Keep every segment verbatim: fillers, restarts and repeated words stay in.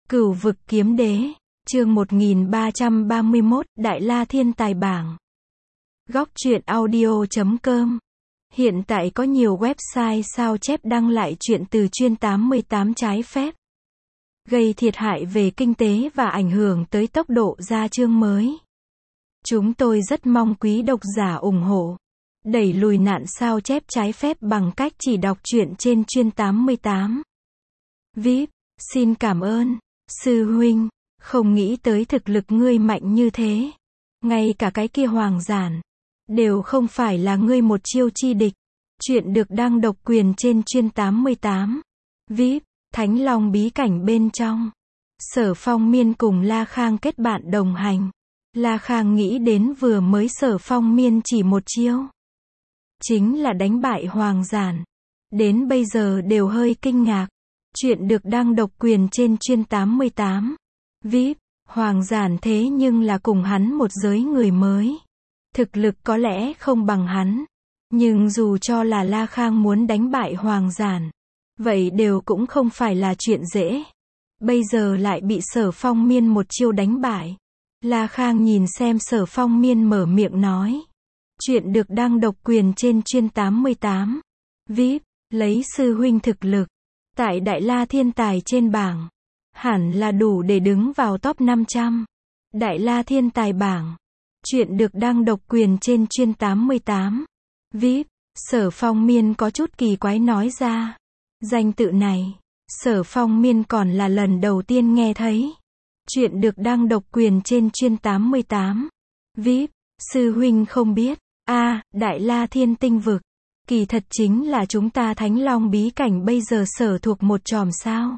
Cửu vực kiếm đế, chương một nghìn ba trăm ba mươi mốt, Đại La Thiên Tài Bảng. Góc truyện audio chấm com. Hiện tại có nhiều website sao chép đăng lại chuyện từ chuyên tám mươi tám trái phép, gây thiệt hại về kinh tế và ảnh hưởng tới tốc độ ra chương mới. Chúng tôi rất mong quý độc giả ủng hộ, đẩy lùi nạn sao chép trái phép bằng cách chỉ đọc truyện trên chuyên tám mươi tám. vê i pê, xin cảm ơn, sư huynh, không nghĩ tới thực lực ngươi mạnh như thế. Ngay cả cái kia Hoàng Giản đều không phải là ngươi một chiêu chi địch. Chuyện được đăng độc quyền trên chuyên tám mươi tám. vê i pê, Thánh Long bí cảnh bên trong. Sở Phong Miên cùng La Khang kết bạn đồng hành. La Khang nghĩ đến vừa mới Sở Phong Miên chỉ một chiêu, chính là đánh bại Hoàng Giản. Đến bây giờ đều hơi kinh ngạc. Chuyện được đăng độc quyền trên chuyên tám mươi tám. vê i pê, Hoàng Giản thế nhưng là cùng hắn một giới người mới. Thực lực có lẽ không bằng hắn, nhưng dù cho là La Khang muốn đánh bại Hoàng Giản, vậy đều cũng không phải là chuyện dễ. Bây giờ lại bị Sở Phong Miên một chiêu đánh bại. La Khang nhìn xem Sở Phong Miên mở miệng nói. Chuyện được đăng độc quyền trên chuyên tám mươi tám. vê i pê, lấy sư huynh thực lực, tại Đại La Thiên Tài trên bảng, hẳn là đủ để đứng vào top năm trăm. Đại La Thiên Tài bảng. Chuyện được đăng độc quyền trên chuyên tám mươi tám. vê i pê, Sở Phong Miên có chút kỳ quái nói ra. Danh tự này, Sở Phong Miên còn là lần đầu tiên nghe thấy. Chuyện được đăng độc quyền trên chuyên tám mươi tám. vê i pê, sư huynh không biết. A, à, Đại La Thiên Tinh vực. Kỳ thật chính là chúng ta Thánh Long bí cảnh bây giờ sở thuộc một chòm sao.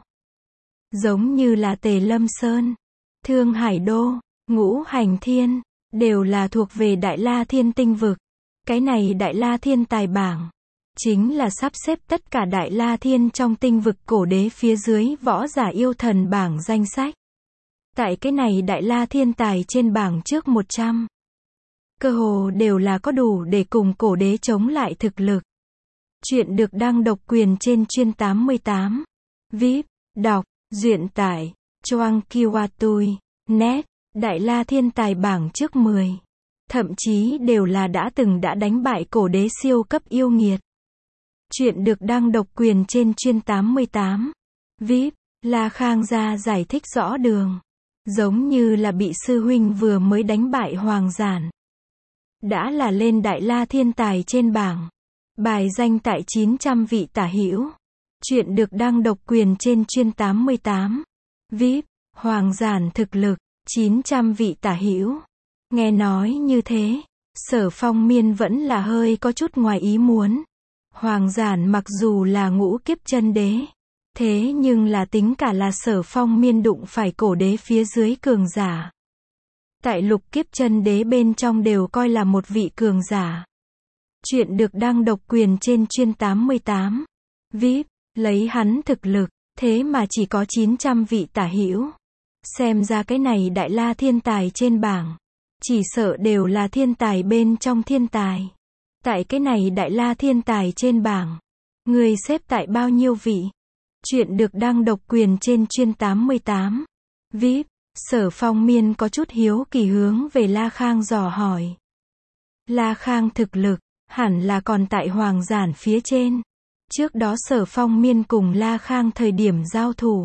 Giống như là Tề Lâm Sơn, Thương Hải Đô, Ngũ Hành Thiên, đều là thuộc về Đại La Thiên Tinh vực. Cái này Đại La Thiên Tài bảng, chính là sắp xếp tất cả Đại La Thiên trong tinh vực cổ đế phía dưới võ giả yêu thần bảng danh sách. Tại cái này Đại La Thiên Tài trên bảng trước một trăm, cơ hồ đều là có đủ để cùng cổ đế chống lại thực lực. Chuyện được đăng độc quyền trên chuyên tám mươi tám. vê i pê, đọc, duyện tải, choang kiwatui, net, Đại La Thiên Tài bảng trước mười. Thậm chí đều là đã từng đã đánh bại cổ đế siêu cấp yêu nghiệt. Chuyện được đăng độc quyền trên chuyên tám mươi tám. vê i pê, La Khang ra giải thích rõ đường. Giống như là bị sư huynh vừa mới đánh bại Hoàng Giản, đã là lên Đại La Thiên Tài trên bảng, bài danh tại chín trăm vị tả hữu. Chuyện được đăng độc quyền trên chuyên tám mươi tám. vê i pê, Hoàng Giản thực lực, chín trăm vị tả hữu. Nghe nói như thế, Sở Phong Miên vẫn là hơi có chút ngoài ý muốn. Hoàng Giản mặc dù là ngũ kiếp chân đế, thế nhưng là tính cả là Sở Phong Miên đụng phải cổ đế phía dưới cường giả. Tại lục kiếp chân đế bên trong đều coi là một vị cường giả. Chuyện được đăng độc quyền trên chuyên tám mươi tám. vê i pê, lấy hắn thực lực, thế mà chỉ có chín trăm vị tả hữu. Xem ra cái này Đại La Thiên Tài trên bảng, chỉ sợ đều là thiên tài bên trong thiên tài. Tại cái này Đại La Thiên Tài trên bảng, người xếp tại bao nhiêu vị? Chuyện được đăng độc quyền trên chuyên tám mươi tám. vê i pê, Sở Phong Miên có chút hiếu kỳ hướng về La Khang dò hỏi. La Khang thực lực, hẳn là còn tại Hoàng Giản phía trên. Trước đó Sở Phong Miên cùng La Khang thời điểm giao thủ,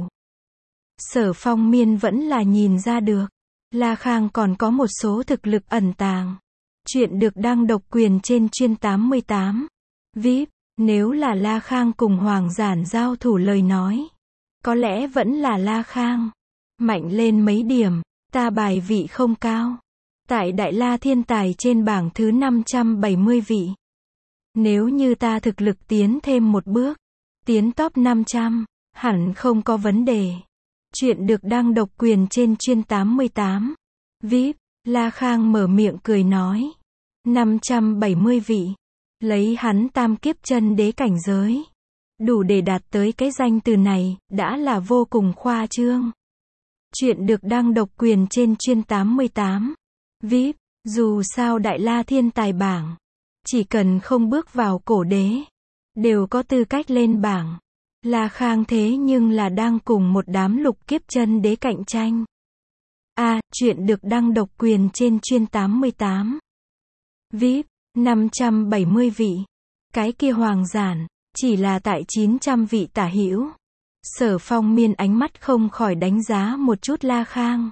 Sở Phong Miên vẫn là nhìn ra được, La Khang còn có một số thực lực ẩn tàng. Chuyện được đăng độc quyền trên chuyên tám mươi tám. vê i pê, nếu là La Khang cùng Hoàng Giản giao thủ lời nói, có lẽ vẫn là La Khang mạnh lên mấy điểm, ta bài vị không cao. Tại Đại La Thiên Tài trên bảng thứ năm trăm bảy mươi vị. Nếu như ta thực lực tiến thêm một bước, tiến top năm trăm, hẳn không có vấn đề. Chuyện được đăng độc quyền trên chuyên tám mươi tám. vê i pê, La Khang mở miệng cười nói. năm trăm bảy mươi vị. Lấy hắn tam kiếp chân đế cảnh giới, đủ để đạt tới cái danh từ này, đã là vô cùng khoa trương. Chuyện được đăng độc quyền trên chuyên tám mươi tám. vê i pê, dù sao Đại La Thiên Tài bảng, chỉ cần không bước vào cổ đế, đều có tư cách lên bảng. La Khang thế nhưng là đang cùng một đám lục kiếp chân đế cạnh tranh. A, à, chuyện được đăng độc quyền trên chuyên tám mươi tám. vê i pê, năm trăm bảy mươi vị. Cái kia hoàng giản, chỉ là tại chín trăm vị tả hữu. Sở Phong Miên ánh mắt không khỏi đánh giá một chút La Khang.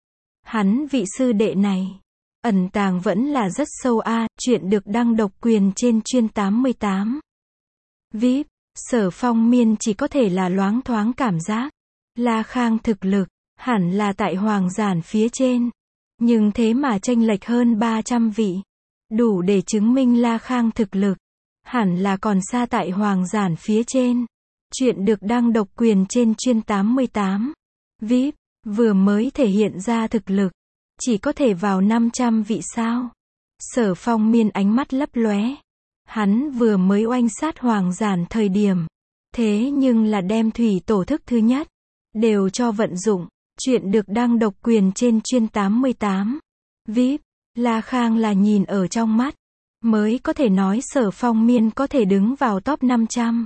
Hắn vị sư đệ này, ẩn tàng vẫn là rất sâu a, à, chuyện được đăng độc quyền trên chuyên tám mươi tám. vê i pê, Sở Phong Miên chỉ có thể là loáng thoáng cảm giác. La Khang thực lực, hẳn là tại hoàng giản phía trên. Nhưng thế mà chênh lệch hơn ba trăm vị. Đủ để chứng minh La Khang thực lực, hẳn là còn xa tại hoàng giản phía trên. Chuyện được đăng độc quyền trên chuyên tám mươi tám. vê i pê, vừa mới thể hiện ra thực lực. Chỉ có thể vào năm trăm vị sao. Sở Phong Miên ánh mắt lấp lóe. Hắn vừa mới oanh sát hoàng giản thời điểm. Thế nhưng là đem thủy tổ thức thứ nhất. Đều cho vận dụng. Chuyện được đăng độc quyền trên chuyên tám mươi tám. vê i pê, La Khang là nhìn ở trong mắt. Mới có thể nói Sở Phong Miên có thể đứng vào top năm trăm.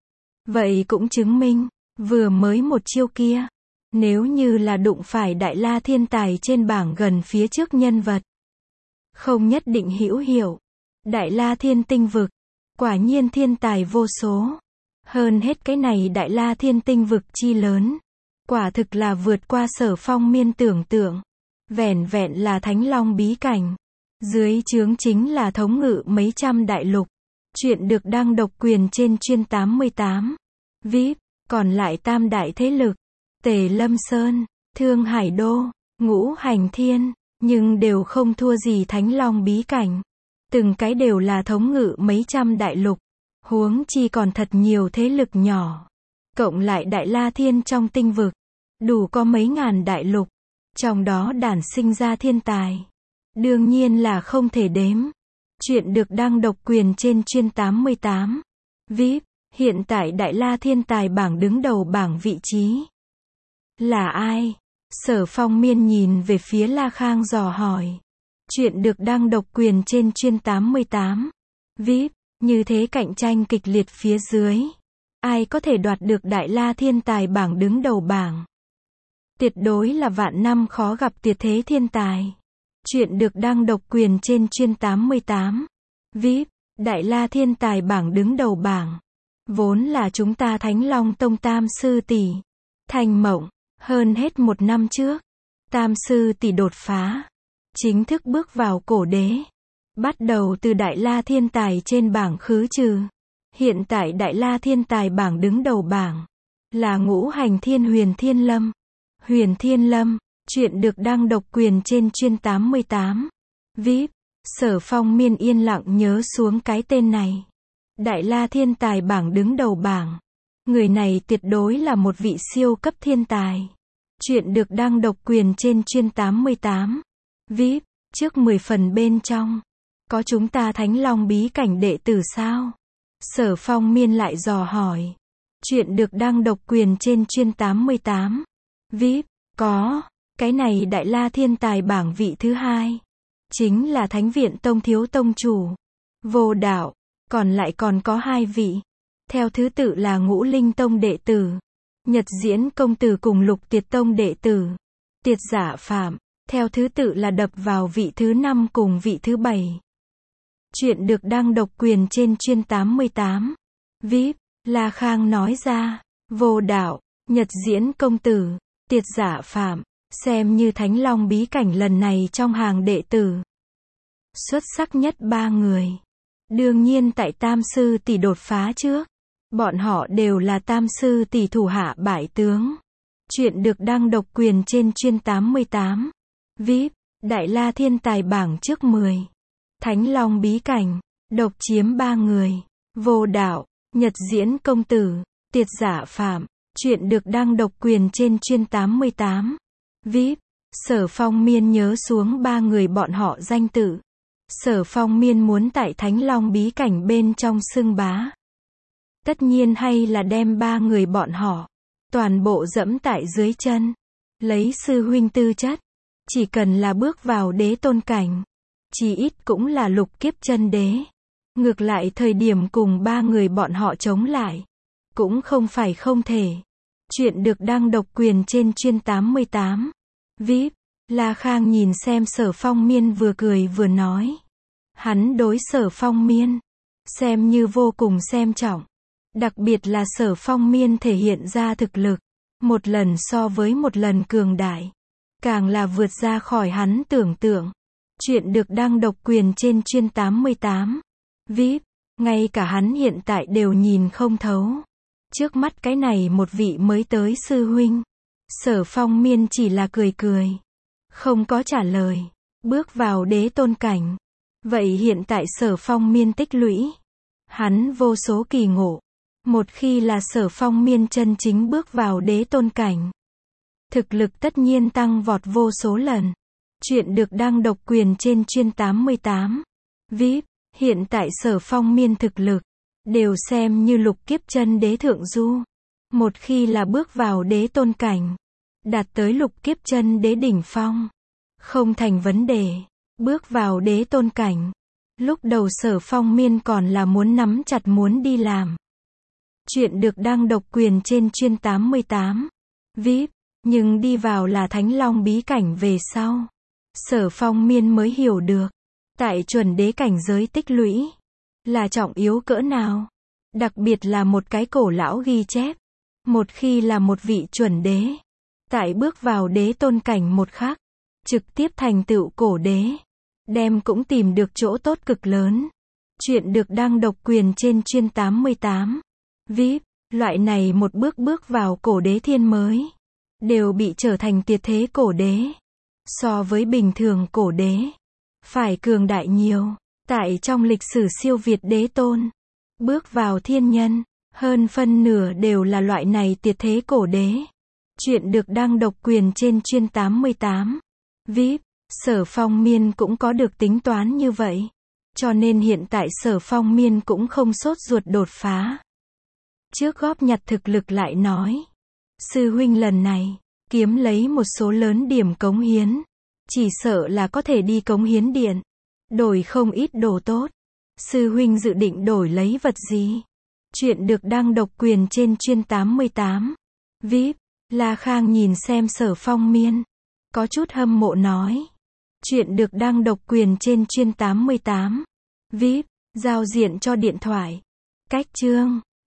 Vậy cũng chứng minh, vừa mới một chiêu kia. Nếu như là đụng phải đại la thiên tài trên bảng gần phía trước nhân vật. Không nhất định hữu hiệu. Đại la thiên tinh vực. Quả nhiên thiên tài vô số. Hơn hết cái này đại la thiên tinh vực chi lớn. Quả thực là vượt qua Sở Phong Miên tưởng tượng. Vẻn vẹn là Thánh Long bí cảnh. Dưới trướng chính là thống ngự mấy trăm đại lục. Chuyện được đăng độc quyền trên chuyên tám mươi tám. vê i pê, còn lại tam đại thế lực. Tề Lâm Sơn, Thương Hải Đô, Ngũ Hành Thiên, nhưng đều không thua gì Thánh Long bí cảnh. Từng cái đều là thống ngự mấy trăm đại lục. Huống chi còn thật nhiều thế lực nhỏ. Cộng lại đại la thiên trong tinh vực. Đủ có mấy ngàn đại lục. Trong đó đản sinh ra thiên tài. Đương nhiên là không thể đếm. Chuyện được đăng độc quyền trên chuyên tám mươi tám. vê i pê, hiện tại đại la thiên tài bảng đứng đầu bảng vị trí. Là ai? Sở Phong Miên nhìn về phía La Khang dò hỏi. Chuyện được đăng độc quyền trên chuyên tám mươi tám. vê i pê, như thế cạnh tranh kịch liệt phía dưới. Ai có thể đoạt được đại la thiên tài bảng đứng đầu bảng? Tuyệt đối là vạn năm khó gặp tuyệt thế thiên tài. Chuyện được đăng độc quyền trên chuyên tám mươi tám. vê i pê, đại la thiên tài bảng đứng đầu bảng. Vốn là chúng ta Thánh Long Tông Tam Sư Tỷ. Thành mộng, hơn hết một năm trước. Tam Sư Tỷ đột phá. Chính thức bước vào cổ đế. Bắt đầu từ đại la thiên tài trên bảng khứ trừ. Hiện tại đại la thiên tài bảng đứng đầu bảng. Là Ngũ Hành Thiên Huyền Thiên Lâm. Huyền Thiên Lâm, chuyện được đăng độc quyền trên chuyên tám mươi tám. vê i pê, Sở Phong Miên yên lặng nhớ xuống cái tên này. Đại la thiên tài bảng đứng đầu bảng. Người này tuyệt đối là một vị siêu cấp thiên tài. Chuyện được đăng độc quyền trên chuyên tám mươi tám. vê i pê, trước mười phần bên trong. Có chúng ta Thánh Long bí cảnh đệ tử sao? Sở Phong Miên lại dò hỏi. Chuyện được đăng độc quyền trên chuyên tám mươi tám. vê i pê, có. Cái này đại la thiên tài bảng vị thứ hai. Chính là Thánh Viện Tông thiếu tông chủ. Vô Đạo. Còn lại còn có hai vị. Theo thứ tự là Ngũ Linh Tông đệ tử. Nhật Diễn công tử cùng Lục Tiệt Tông đệ tử. Tiệt Giả Phạm. Theo thứ tự là đập vào vị thứ năm cùng vị thứ bảy. Chuyện được đăng độc quyền trên chuyên tám mươi tám. vê i pê, La Khang nói ra. Vô Đạo, Nhật Diễn công tử, Tiệt Giả Phạm. Xem như Thánh Long bí cảnh lần này trong hàng đệ tử. Xuất sắc nhất ba người. Đương nhiên tại Tam Sư Tỷ đột phá trước. Bọn họ đều là Tam Sư Tỷ thủ hạ bại tướng. Chuyện được đăng độc quyền trên chuyên tám mươi tám. vê i pê, đại la thiên tài bảng trước mười. Thánh Long bí cảnh, độc chiếm ba người. Vô Đạo, Nhật Diễn công tử, Tiệt Giả Phạm. Chuyện được đăng độc quyền trên chuyên tám mươi tám. vê i pê, Sở Phong Miên nhớ xuống ba người bọn họ danh tự. Sở Phong Miên muốn tại Thánh Long bí cảnh bên trong xưng bá. Tất nhiên hay là đem ba người bọn họ toàn bộ dẫm tại dưới chân. Lấy sư huynh tư chất, chỉ cần là bước vào đế tôn cảnh, chỉ ít cũng là lục kiếp chân đế. Ngược lại thời điểm cùng ba người bọn họ chống lại, cũng không phải không thể. Chuyện được đăng độc quyền trên chuyên tám mươi tám. vê i pê, La Khang nhìn xem Sở Phong Miên vừa cười vừa nói. Hắn đối Sở Phong Miên xem như vô cùng xem trọng. Đặc biệt là Sở Phong Miên thể hiện ra thực lực, một lần so với một lần cường đại. Càng là vượt ra khỏi hắn tưởng tượng. Chuyện được đăng độc quyền trên chuyên tám mươi tám. vê i pê, ngay cả hắn hiện tại đều nhìn không thấu. Trước mắt cái này một vị mới tới sư huynh. Sở Phong Miên chỉ là cười cười, không có trả lời. Bước vào đế tôn cảnh. Vậy hiện tại Sở Phong Miên tích lũy, hắn vô số kỳ ngộ. Một khi là Sở Phong Miên chân chính bước vào đế tôn cảnh, thực lực tất nhiên tăng vọt vô số lần. Chuyện được đăng độc quyền trên chuyên tám mươi tám. vê i pê, hiện tại Sở Phong Miên thực lực đều xem như lục kiếp chân đế thượng du. Một khi là bước vào đế tôn cảnh, đạt tới lục kiếp chân đế đỉnh phong, không thành vấn đề. Bước vào đế tôn cảnh, lúc đầu Sở Phong Miên còn là muốn nắm chặt muốn đi làm. Chuyện được đăng độc quyền trên chuyên tám mươi tám. vê i pê, nhưng đi vào là Thánh Long bí cảnh về sau, Sở Phong Miên mới hiểu được, tại chuẩn đế cảnh giới tích lũy là trọng yếu cỡ nào. Đặc biệt là một cái cổ lão ghi chép, một khi là một vị chuẩn đế, tại bước vào đế tôn cảnh một khắc, trực tiếp thành tựu cổ đế, đem cũng tìm được chỗ tốt cực lớn. Chuyện được đăng độc quyền trên chuyên tám mươi tám. vê i pê, loại này một bước bước vào cổ đế thiên mới, đều bị trở thành tuyệt thế cổ đế. So với bình thường cổ đế, phải cường đại nhiều. Tại trong lịch sử siêu việt đế tôn, bước vào thiên nhân, hơn phân nửa đều là loại này tuyệt thế cổ đế. Chuyện được đăng độc quyền trên chuyên tám mươi tám. vê i pê, Sở Phong Miên cũng có được tính toán như vậy. Cho nên hiện tại Sở Phong Miên cũng không sốt ruột đột phá. Trước góp nhặt thực lực lại nói, sư huynh lần này kiếm lấy một số lớn điểm cống hiến, chỉ sợ là có thể đi cống hiến điện, đổi không ít đồ tốt. Sư huynh dự định đổi lấy vật gì? Chuyện được đăng độc quyền trên chuyên tám mươi tám. vê i pê, La Khang nhìn xem Sở Phong Miên, có chút hâm mộ nói. Chuyện được đăng độc quyền trên chuyên tám mươi tám. vê i pê, giao diện cho điện thoại. Cách chương